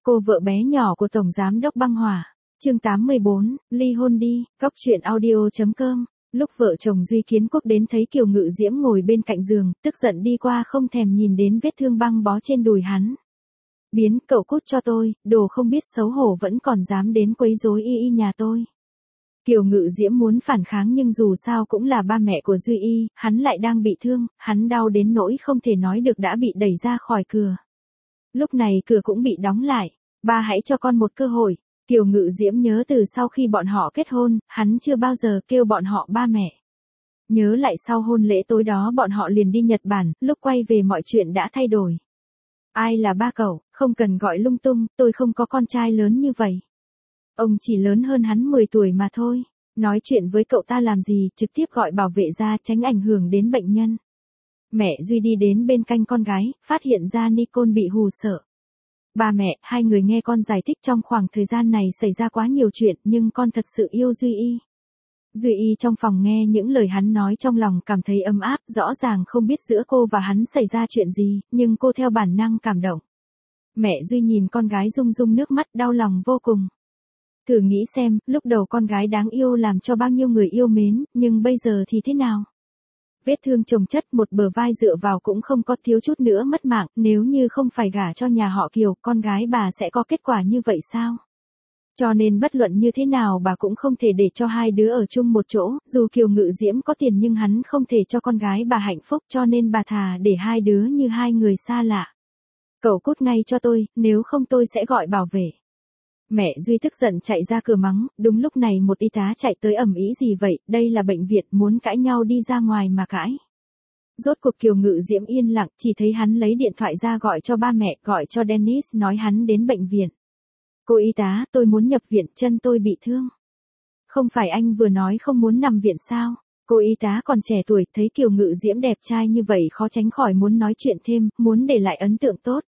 Cô vợ bé nhỏ của Tổng Giám đốc Băng Hỏa. Chương 84, ly hôn đi, góc truyện audio.com. Lúc vợ chồng Duy Kiến Quốc đến thấy Kiều Ngự Diễm ngồi bên cạnh giường, tức giận đi qua không thèm nhìn đến vết thương băng bó trên đùi hắn. Biến, cậu cút cho tôi, đồ không biết xấu hổ vẫn còn dám đến quấy rối y nhà tôi. Kiều Ngự Diễm muốn phản kháng nhưng dù sao cũng là ba mẹ của Duy Y, hắn lại đang bị thương, hắn đau đến nỗi không thể nói được đã bị đẩy ra khỏi cửa. Lúc này cửa cũng bị đóng lại. Ba hãy cho con một cơ hội. Kiều Ngự Diễm nhớ từ sau khi bọn họ kết hôn, hắn chưa bao giờ kêu bọn họ ba mẹ. Nhớ lại sau hôn lễ tối đó bọn họ liền đi Nhật Bản, lúc quay về mọi chuyện đã thay đổi. Ai là ba cậu, không cần gọi lung tung, tôi không có con trai lớn như vậy. Ông chỉ lớn hơn hắn 10 tuổi mà thôi. Nói chuyện với cậu ta làm gì, trực tiếp gọi bảo vệ ra tránh ảnh hưởng đến bệnh nhân. Mẹ Duy đi đến bên cạnh con gái, phát hiện ra Nicole bị hù sợ. Ba mẹ, hai người nghe con giải thích trong khoảng thời gian này xảy ra quá nhiều chuyện nhưng con thật sự yêu Duy Y. Duy Y trong phòng nghe những lời hắn nói trong lòng cảm thấy ấm áp, rõ ràng không biết giữa cô và hắn xảy ra chuyện gì, nhưng cô theo bản năng cảm động. Mẹ Duy nhìn con gái rưng rưng nước mắt đau lòng vô cùng. Thử nghĩ xem, lúc đầu con gái đáng yêu làm cho bao nhiêu người yêu mến, nhưng bây giờ thì thế nào? Vết thương chồng chất một bờ vai dựa vào cũng không có thiếu chút nữa mất mạng, nếu như không phải gả cho nhà họ Kiều, con gái bà sẽ có kết quả như vậy sao? Cho nên bất luận như thế nào bà cũng không thể để cho hai đứa ở chung một chỗ, dù Kiều Ngự Diễm có tiền nhưng hắn không thể cho con gái bà hạnh phúc cho nên bà thà để hai đứa như hai người xa lạ. Cậu cút ngay cho tôi, nếu không tôi sẽ gọi bảo vệ. Mẹ Duy tức giận chạy ra cửa mắng, đúng lúc này một y tá chạy tới ầm ĩ gì vậy, đây là bệnh viện muốn cãi nhau đi ra ngoài mà cãi. Rốt cuộc Kiều Ngự Diễm yên lặng, chỉ thấy hắn lấy điện thoại ra gọi cho ba mẹ, gọi cho Dennis nói hắn đến bệnh viện. Cô y tá, tôi muốn nhập viện, chân tôi bị thương. Không phải anh vừa nói không muốn nằm viện sao? Cô y tá còn trẻ tuổi, thấy Kiều Ngự Diễm đẹp trai như vậy khó tránh khỏi muốn nói chuyện thêm, muốn để lại ấn tượng tốt.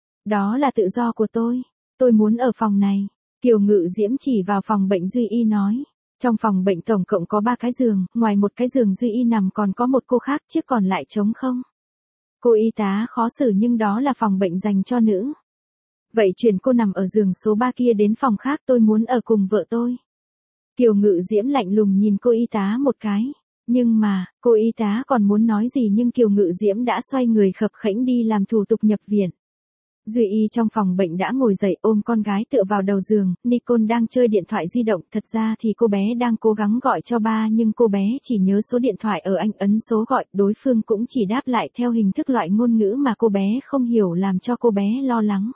Đó là tự do của tôi muốn ở phòng này. Kiều Ngự Diễm chỉ vào phòng bệnh Duy Y nói. Trong phòng bệnh tổng cộng có 3 cái giường, ngoài một cái giường Duy Y nằm còn có một cô khác, chiếc còn lại trống không. Cô y tá khó xử nhưng đó là phòng bệnh dành cho nữ. Vậy chuyển cô nằm ở giường số 3 kia đến phòng khác, tôi muốn ở cùng vợ tôi. Kiều Ngự Diễm lạnh lùng nhìn cô y tá một cái. Nhưng mà, cô y tá còn muốn nói gì nhưng Kiều Ngự Diễm đã xoay người khập khiễng đi làm thủ tục nhập viện. Duy Y trong phòng bệnh đã ngồi dậy ôm con gái tựa vào đầu giường, Nicole đang chơi điện thoại di động, thật ra thì cô bé đang cố gắng gọi cho ba nhưng cô bé chỉ nhớ số điện thoại ở anh ấn số gọi, đối phương cũng chỉ đáp lại theo hình thức loại ngôn ngữ mà cô bé không hiểu làm cho cô bé lo lắng.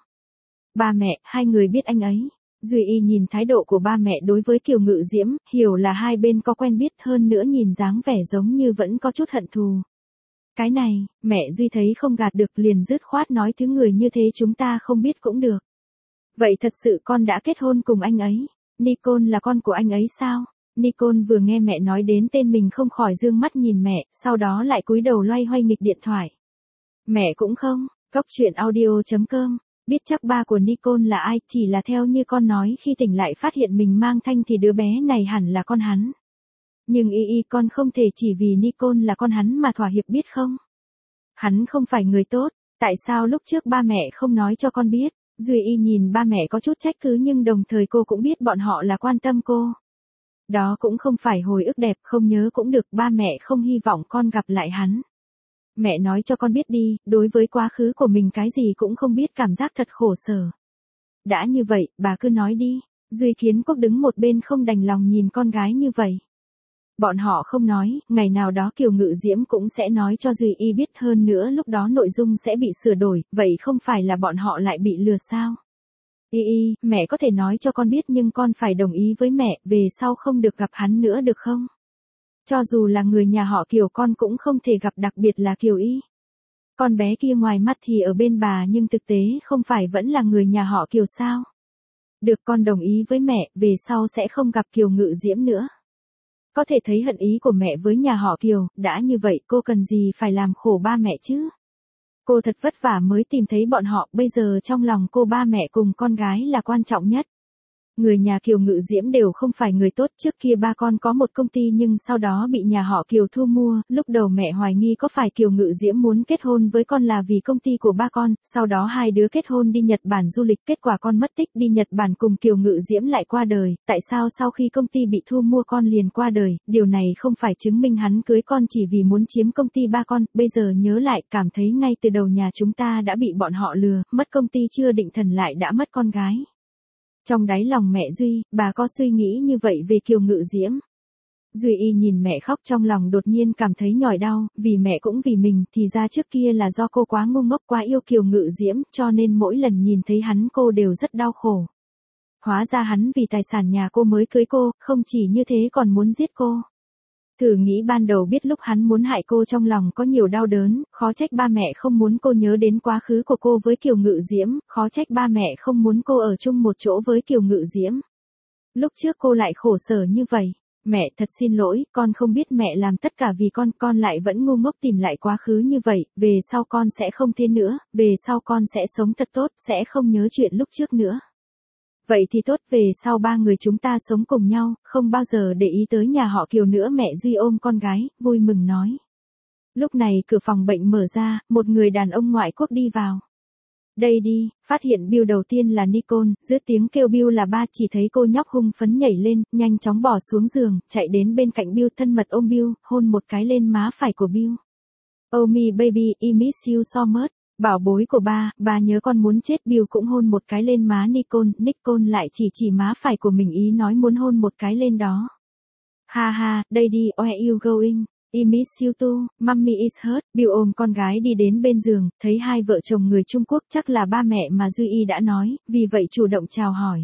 Ba mẹ, hai người biết anh ấy. Duy Y nhìn thái độ của ba mẹ đối với Kiều Ngự Diễm, hiểu là hai bên có quen biết hơn nữa nhìn dáng vẻ giống như vẫn có chút hận thù. Cái này, mẹ Duy thấy không gạt được liền dứt khoát nói thứ người như thế chúng ta không biết cũng được. Vậy thật sự con đã kết hôn cùng anh ấy? Nicole là con của anh ấy sao? Nicole vừa nghe mẹ nói đến tên mình không khỏi dương mắt nhìn mẹ, sau đó lại cúi đầu loay hoay nghịch điện thoại. Mẹ cũng không, góc truyện audio.com, biết chắc ba của Nicole là ai, chỉ là theo như con nói khi tỉnh lại phát hiện mình mang thai thì đứa bé này hẳn là con hắn. Nhưng y con không thể chỉ vì Nicole là con hắn mà thỏa hiệp biết không? Hắn không phải người tốt, tại sao lúc trước ba mẹ không nói cho con biết? Duy Y nhìn ba mẹ có chút trách cứ nhưng đồng thời cô cũng biết bọn họ là quan tâm cô. Đó cũng không phải hồi ức đẹp, không nhớ cũng được, ba mẹ không hy vọng con gặp lại hắn. Mẹ nói cho con biết đi, đối với quá khứ của mình cái gì cũng không biết, cảm giác thật khổ sở. Đã như vậy, bà cứ nói đi. Duy Kiến Quốc đứng một bên không đành lòng nhìn con gái như vậy. Bọn họ không nói, ngày nào đó Kiều Ngự Diễm cũng sẽ nói cho Duy Y biết, hơn nữa lúc đó nội dung sẽ bị sửa đổi, vậy không phải là bọn họ lại bị lừa sao? Y, mẹ có thể nói cho con biết nhưng con phải đồng ý với mẹ, về sau không được gặp hắn nữa được không? Cho dù là người nhà họ Kiều con cũng không thể gặp, đặc biệt là Kiều Y. Con bé kia ngoài mắt thì ở bên bà nhưng thực tế không phải vẫn là người nhà họ Kiều sao? Được, con đồng ý với mẹ, về sau sẽ không gặp Kiều Ngự Diễm nữa. Có thể thấy hận ý của mẹ với nhà họ Kiều, đã như vậy cô cần gì phải làm khổ ba mẹ chứ? Cô thật vất vả mới tìm thấy bọn họ, bây giờ trong lòng cô ba mẹ cùng con gái là quan trọng nhất. Người nhà Kiều Ngự Diễm đều không phải người tốt, trước kia ba con có một công ty nhưng sau đó bị nhà họ Kiều thu mua, lúc đầu mẹ hoài nghi có phải Kiều Ngự Diễm muốn kết hôn với con là vì công ty của ba con, sau đó hai đứa kết hôn đi Nhật Bản du lịch, kết quả con mất tích đi Nhật Bản cùng Kiều Ngự Diễm lại qua đời, tại sao sau khi công ty bị thu mua con liền qua đời, điều này không phải chứng minh hắn cưới con chỉ vì muốn chiếm công ty ba con, bây giờ nhớ lại cảm thấy ngay từ đầu nhà chúng ta đã bị bọn họ lừa, mất công ty chưa định thần lại đã mất con gái. Trong đáy lòng mẹ Duy, bà có suy nghĩ như vậy về Kiều Ngự Diễm. Duy Y nhìn mẹ khóc trong lòng đột nhiên cảm thấy nhói đau, vì mẹ cũng vì mình, thì ra trước kia là do cô quá ngu ngốc quá yêu Kiều Ngự Diễm, cho nên mỗi lần nhìn thấy hắn cô đều rất đau khổ. Hóa ra hắn vì tài sản nhà cô mới cưới cô, không chỉ như thế còn muốn giết cô. Thử nghĩ ban đầu biết lúc hắn muốn hại cô trong lòng có nhiều đau đớn, khó trách ba mẹ không muốn cô nhớ đến quá khứ của cô với Kiều Ngự Diễm, khó trách ba mẹ không muốn cô ở chung một chỗ với Kiều Ngự Diễm. Lúc trước cô lại khổ sở như vậy. Mẹ thật xin lỗi, con không biết mẹ làm tất cả vì con lại vẫn ngu ngốc tìm lại quá khứ như vậy, về sau con sẽ không thế nữa, về sau con sẽ sống thật tốt, sẽ không nhớ chuyện lúc trước nữa. Vậy thì tốt, về sau ba người chúng ta sống cùng nhau, không bao giờ để ý tới nhà họ Kiều nữa, mẹ Duy ôm con gái, vui mừng nói. Lúc này cửa phòng bệnh mở ra, một người đàn ông ngoại quốc đi vào. Đây đi, phát hiện Bill đầu tiên là Nicole, giữa tiếng kêu Bill là ba, chỉ thấy cô nhóc hung phấn nhảy lên, nhanh chóng bỏ xuống giường, chạy đến bên cạnh Bill thân mật ôm Bill, hôn một cái lên má phải của Bill. Oh me baby, I miss you so much. Bảo bối của ba nhớ con muốn chết. Bill cũng hôn một cái lên má Nicole lại chỉ má phải của mình ý nói muốn hôn một cái lên đó. Ha ha, đây đi, where you going? I miss you too, mommy is hurt. Bill ôm con gái đi đến bên giường, thấy hai vợ chồng người Trung Quốc chắc là ba mẹ mà Duy Y đã nói, vì vậy chủ động chào hỏi.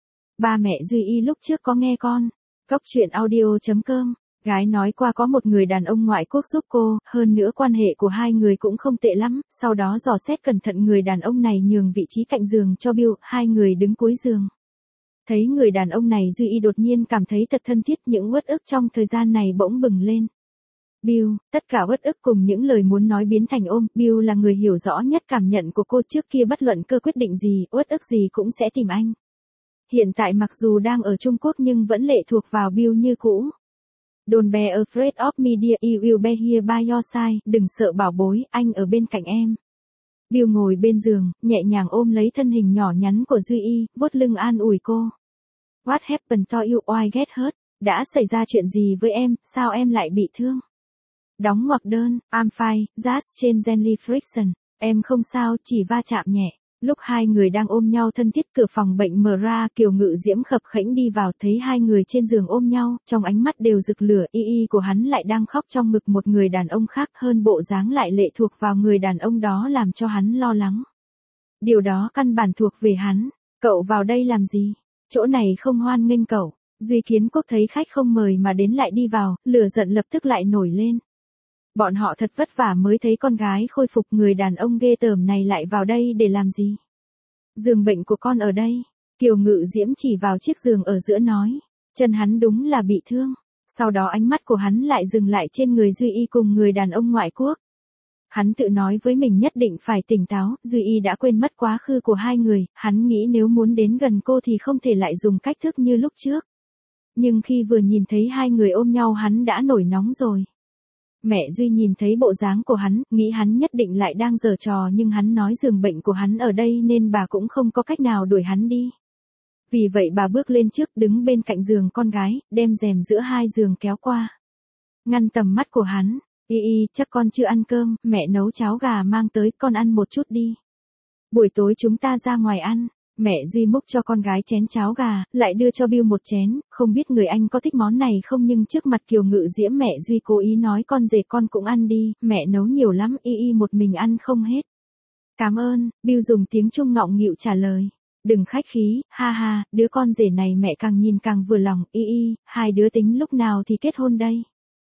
Ba mẹ Duy Y lúc trước có nghe con. Cóc truyện audio.com. Gái nói qua có một người đàn ông ngoại quốc giúp cô, hơn nữa quan hệ của hai người cũng không tệ lắm, sau đó dò xét cẩn thận người đàn ông này nhường vị trí cạnh giường cho Bill, hai người đứng cuối giường. Thấy người đàn ông này Duy Y đột nhiên cảm thấy thật thân thiết, những uất ức trong thời gian này bỗng bừng lên. Bill, tất cả uất ức cùng những lời muốn nói biến thành ôm, Bill là người hiểu rõ nhất cảm nhận của cô, trước kia bất luận cơ quyết định gì, uất ức gì cũng sẽ tìm anh. Hiện tại mặc dù đang ở Trung Quốc nhưng vẫn lệ thuộc vào Bill như cũ. Don't be afraid of me dear, I will be here by your side, đừng sợ bảo bối, anh ở bên cạnh em. Bill ngồi bên giường, nhẹ nhàng ôm lấy thân hình nhỏ nhắn của Duy Y, vuốt lưng an ủi cô. What happened to you, why get hurt? Đã xảy ra chuyện gì với em, sao em lại bị thương? Đóng ngoặc đơn, I'm fine, just change gently friction. Em không sao, chỉ va chạm nhẹ. Lúc hai người đang ôm nhau thân thiết, cửa phòng bệnh mở ra, Kiều Ngự Diễm khập khễnh đi vào, thấy hai người trên giường ôm nhau, trong ánh mắt đều rực lửa, Y của hắn lại đang khóc trong ngực một người đàn ông khác, hơn bộ dáng lại lệ thuộc vào người đàn ông đó làm cho hắn lo lắng. Điều đó căn bản thuộc về hắn. Cậu vào đây làm gì? Chỗ này không hoan nghênh cậu. Duy Kiến Quốc thấy khách không mời mà đến lại đi vào, lửa giận lập tức lại nổi lên. Bọn họ thật vất vả mới thấy con gái khôi phục, người đàn ông ghê tởm này lại vào đây để làm gì? Giường bệnh của con ở đây. Kiều Ngự Diễm chỉ vào chiếc giường ở giữa nói. Chân hắn đúng là bị thương. Sau đó ánh mắt của hắn lại dừng lại trên người Duy Y cùng người đàn ông ngoại quốc. Hắn tự nói với mình nhất định phải tỉnh táo, Duy Y đã quên mất quá khứ của hai người, hắn nghĩ nếu muốn đến gần cô thì không thể lại dùng cách thức như lúc trước. Nhưng khi vừa nhìn thấy hai người ôm nhau hắn đã nổi nóng rồi. Mẹ Duy nhìn thấy bộ dáng của hắn, nghĩ hắn nhất định lại đang giở trò, nhưng hắn nói giường bệnh của hắn ở đây nên bà cũng không có cách nào đuổi hắn đi. Vì vậy bà bước lên trước, đứng bên cạnh giường con gái, đem rèm giữa hai giường kéo qua. Ngăn tầm mắt của hắn. Y, chắc con chưa ăn cơm, mẹ nấu cháo gà mang tới, con ăn một chút đi. Buổi tối chúng ta ra ngoài ăn. Mẹ Duy múc cho con gái chén cháo gà, lại đưa cho Bill một chén, không biết người anh có thích món này không, nhưng trước mặt Kiều Ngự Diễm mẹ Duy cố ý nói con rể con cũng ăn đi, mẹ nấu nhiều lắm, Y một mình ăn không hết. Cảm ơn, Bill dùng tiếng Trung ngọng nghịu trả lời. Đừng khách khí, ha ha, đứa con rể này mẹ càng nhìn càng vừa lòng, Y, hai đứa tính lúc nào thì kết hôn đây?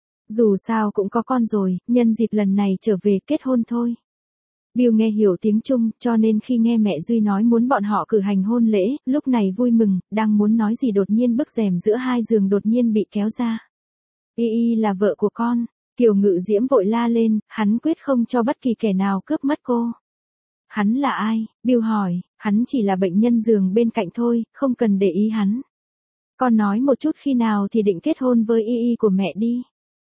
Dù sao cũng có con rồi, nhân dịp lần này trở về kết hôn thôi. Bill nghe hiểu tiếng Trung, cho nên khi nghe mẹ Duy nói muốn bọn họ cử hành hôn lễ, lúc này vui mừng, đang muốn nói gì đột nhiên bức rèm giữa hai giường đột nhiên bị kéo ra. Y là vợ của con. Kiều Ngự Diễm vội la lên, hắn quyết không cho bất kỳ kẻ nào cướp mất cô. Hắn là ai? Bill hỏi, hắn chỉ là bệnh nhân giường bên cạnh thôi, không cần để ý hắn. Con nói một chút khi nào thì định kết hôn với y của mẹ đi.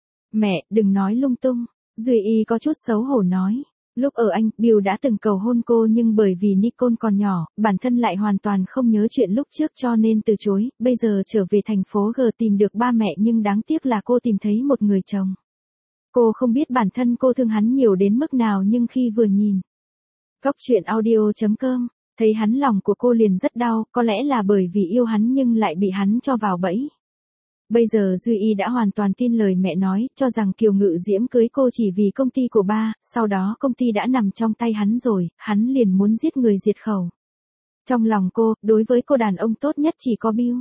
Mẹ, đừng nói lung tung. Duy Y có chút xấu hổ nói. Lúc ở Anh, Bill đã từng cầu hôn cô nhưng bởi vì Nicole còn nhỏ, bản thân lại hoàn toàn không nhớ chuyện lúc trước cho nên từ chối. Bây giờ trở về thành phố G tìm được ba mẹ nhưng đáng tiếc là cô tìm thấy một người chồng. Cô không biết bản thân cô thương hắn nhiều đến mức nào nhưng khi vừa nhìn Góc truyện audio.com, thấy hắn lòng của cô liền rất đau, có lẽ là bởi vì yêu hắn nhưng lại bị hắn cho vào bẫy. Bây giờ Duy Y đã hoàn toàn tin lời mẹ nói, cho rằng Kiều Ngự Diễm cưới cô chỉ vì công ty của ba, sau đó công ty đã nằm trong tay hắn rồi, hắn liền muốn giết người diệt khẩu. Trong lòng cô, đối với cô đàn ông tốt nhất chỉ có Bill.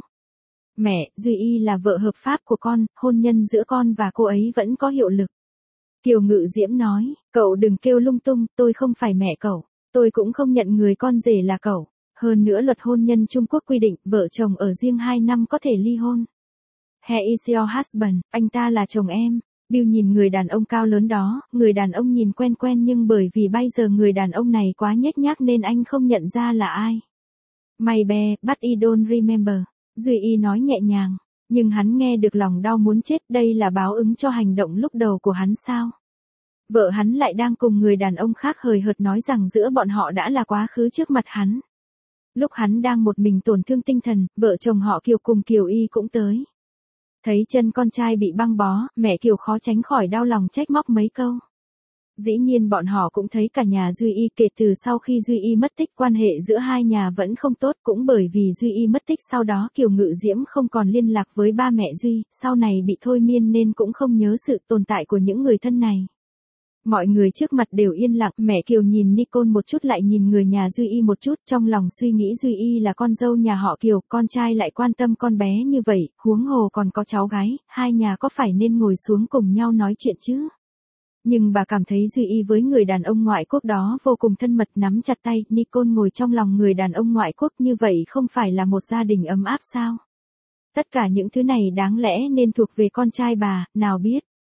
Mẹ, Duy Y là vợ hợp pháp của con, hôn nhân giữa con và cô ấy vẫn có hiệu lực. Kiều Ngự Diễm nói, cậu đừng kêu lung tung, tôi không phải mẹ cậu, tôi cũng không nhận người con rể là cậu. Hơn nữa luật hôn nhân Trung Quốc quy định, vợ chồng ở riêng 2 năm có thể ly hôn. He is your husband, anh ta là chồng em. Bill nhìn người đàn ông cao lớn đó, người đàn ông nhìn quen quen nhưng bởi vì bây giờ người đàn ông này quá nhếch nhác nên anh không nhận ra là ai. Maybe, but I don't remember. Duy Y nói nhẹ nhàng, nhưng hắn nghe được lòng đau muốn chết, đây là báo ứng cho hành động lúc đầu của hắn sao? Vợ hắn lại đang cùng người đàn ông khác hời hợt nói rằng giữa bọn họ đã là quá khứ trước mặt hắn. Lúc hắn đang một mình tổn thương tinh thần, vợ chồng họ Kiều cùng Kiều Y cũng tới. Thấy chân con trai bị băng bó, mẹ Kiều khó tránh khỏi đau lòng trách móc mấy câu. Dĩ nhiên bọn họ cũng thấy cả nhà Duy Y kể từ sau khi Duy Y mất tích quan hệ giữa hai nhà vẫn không tốt, cũng bởi vì Duy Y mất tích sau đó Kiều Ngự Diễm không còn liên lạc với ba mẹ Duy, sau này bị thôi miên nên cũng không nhớ sự tồn tại của những người thân này. Mọi người trước mặt đều yên lặng, mẹ Kiều nhìn Nicole một chút lại nhìn người nhà Duy Y một chút, trong lòng suy nghĩ Duy Y là con dâu nhà họ Kiều, con trai lại quan tâm con bé như vậy, huống hồ còn có cháu gái, hai nhà có phải nên ngồi xuống cùng nhau nói chuyện chứ? Nhưng bà cảm thấy Duy Y với người đàn ông ngoại quốc đó vô cùng thân mật, nắm chặt tay, Nicole ngồi trong lòng người đàn ông ngoại quốc như vậy không phải là một gia đình ấm áp sao? Tất cả những thứ này đáng lẽ nên thuộc về con trai bà, nào biết.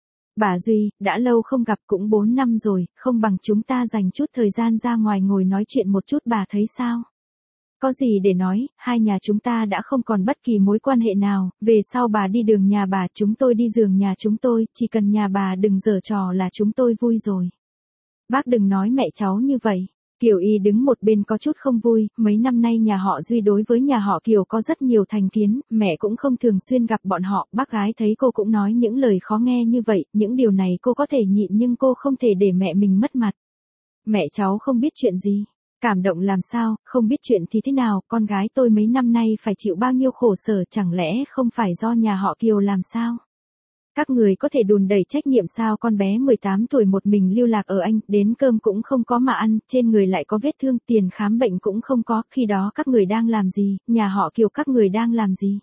Bà Duy, đã lâu không gặp cũng 4 năm rồi, không bằng chúng ta dành chút thời gian ra ngoài ngồi nói chuyện một chút, bà thấy sao? Có gì để nói, hai nhà chúng ta đã không còn bất kỳ mối quan hệ nào, về sau bà đi đường nhà bà, chúng tôi đi giường nhà chúng tôi, chỉ cần nhà bà đừng giở trò là chúng tôi vui rồi. Bác đừng nói mẹ cháu như vậy. Kiều Y đứng một bên có chút không vui, mấy năm nay nhà họ Duy đối với nhà họ Kiều có rất nhiều thành kiến, mẹ cũng không thường xuyên gặp bọn họ, bác gái thấy cô cũng nói những lời khó nghe như vậy, những điều này cô có thể nhịn nhưng cô không thể để mẹ mình mất mặt. Mẹ cháu không biết chuyện gì. Cảm động làm sao, không biết chuyện thì thế nào, con gái tôi mấy năm nay phải chịu bao nhiêu khổ sở, chẳng lẽ không phải do nhà họ Kiều làm sao? Các người có thể đùn đẩy trách nhiệm sao? Con bé 18 tuổi một mình lưu lạc ở Anh, đến cơm cũng không có mà ăn, trên người lại có vết thương, tiền khám bệnh cũng không có, khi đó các người đang làm gì, nhà họ Kiều các người đang làm gì?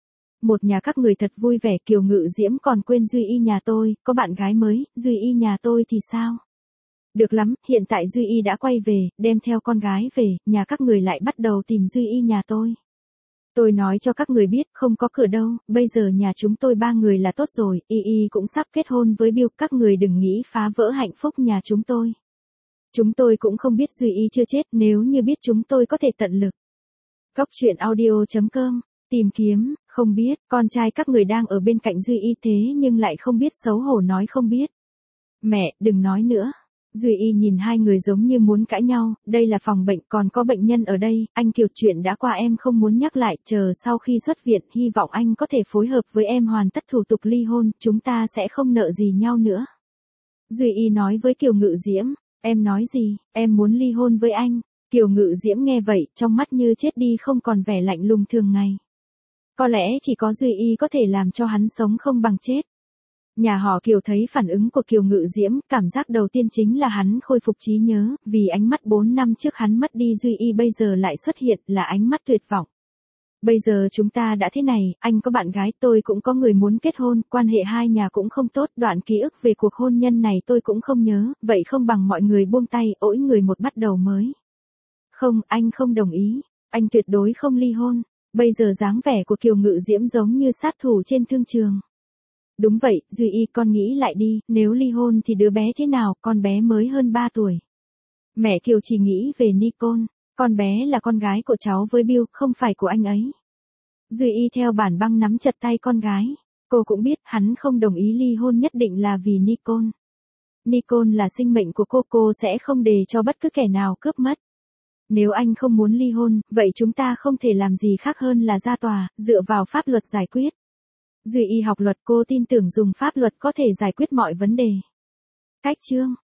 Một nhà các người thật vui vẻ, Kiều Ngự Diễm còn quên Duy Y nhà tôi, có bạn gái mới, Duy Y nhà tôi thì sao? Được lắm, hiện tại Duy Y đã quay về, đem theo con gái về, nhà các người lại bắt đầu tìm Duy Y nhà tôi. Tôi nói cho các người biết, không có cửa đâu, bây giờ nhà chúng tôi 3 người là tốt rồi, Y cũng sắp kết hôn với Bill, các người đừng nghĩ phá vỡ hạnh phúc nhà chúng tôi. Chúng tôi cũng không biết Duy Y chưa chết, nếu như biết chúng tôi có thể tận lực. Góc truyện audio.com, tìm kiếm, không biết, con trai các người đang ở bên cạnh Duy Y thế nhưng lại không biết xấu hổ nói không biết. Mẹ, đừng nói nữa. Duy Y nhìn hai người giống như muốn cãi nhau, đây là phòng bệnh còn có bệnh nhân ở đây, anh Kiều chuyện đã qua em không muốn nhắc lại, chờ sau khi xuất viện, hy vọng anh có thể phối hợp với em hoàn tất thủ tục ly hôn, chúng ta sẽ không nợ gì nhau nữa. Duy Y nói với Kiều Ngự Diễm, em nói gì, em muốn ly hôn với anh. Kiều Ngự Diễm nghe vậy, trong mắt như chết đi không còn vẻ lạnh lùng thường ngày. Có lẽ chỉ có Duy Y có thể làm cho hắn sống không bằng chết. Nhà họ Kiều thấy phản ứng của Kiều Ngự Diễm, cảm giác đầu tiên chính là hắn khôi phục trí nhớ, vì ánh mắt 4 năm trước hắn mất đi Duy Y bây giờ lại xuất hiện, là ánh mắt tuyệt vọng. Bây giờ chúng ta đã thế này, anh có bạn gái, tôi cũng có người muốn kết hôn, quan hệ hai nhà cũng không tốt, đoạn ký ức về cuộc hôn nhân này tôi cũng không nhớ, vậy không bằng mọi người buông tay, mỗi người một bắt đầu mới. Không, anh không đồng ý, anh tuyệt đối không ly hôn. Bây giờ dáng vẻ của Kiều Ngự Diễm giống như sát thủ trên thương trường. Đúng vậy, Duy Y con nghĩ lại đi, nếu ly hôn thì đứa bé thế nào, con bé mới hơn 3 tuổi. Mẹ Kiều chỉ nghĩ về Nicole, con bé là con gái của cháu với Bill, không phải của anh ấy. Duy y theo bản băng nắm chặt tay con gái. Cô cũng biết hắn không đồng ý ly hôn nhất định là vì Nicole. Nicole là sinh mệnh của cô sẽ không để cho bất cứ kẻ nào cướp mất. Nếu anh không muốn ly hôn, vậy chúng ta không thể làm gì khác hơn là ra tòa, dựa vào pháp luật giải quyết. Duy y học luật, cô tin tưởng dùng pháp luật có thể giải quyết mọi vấn đề. Cách chương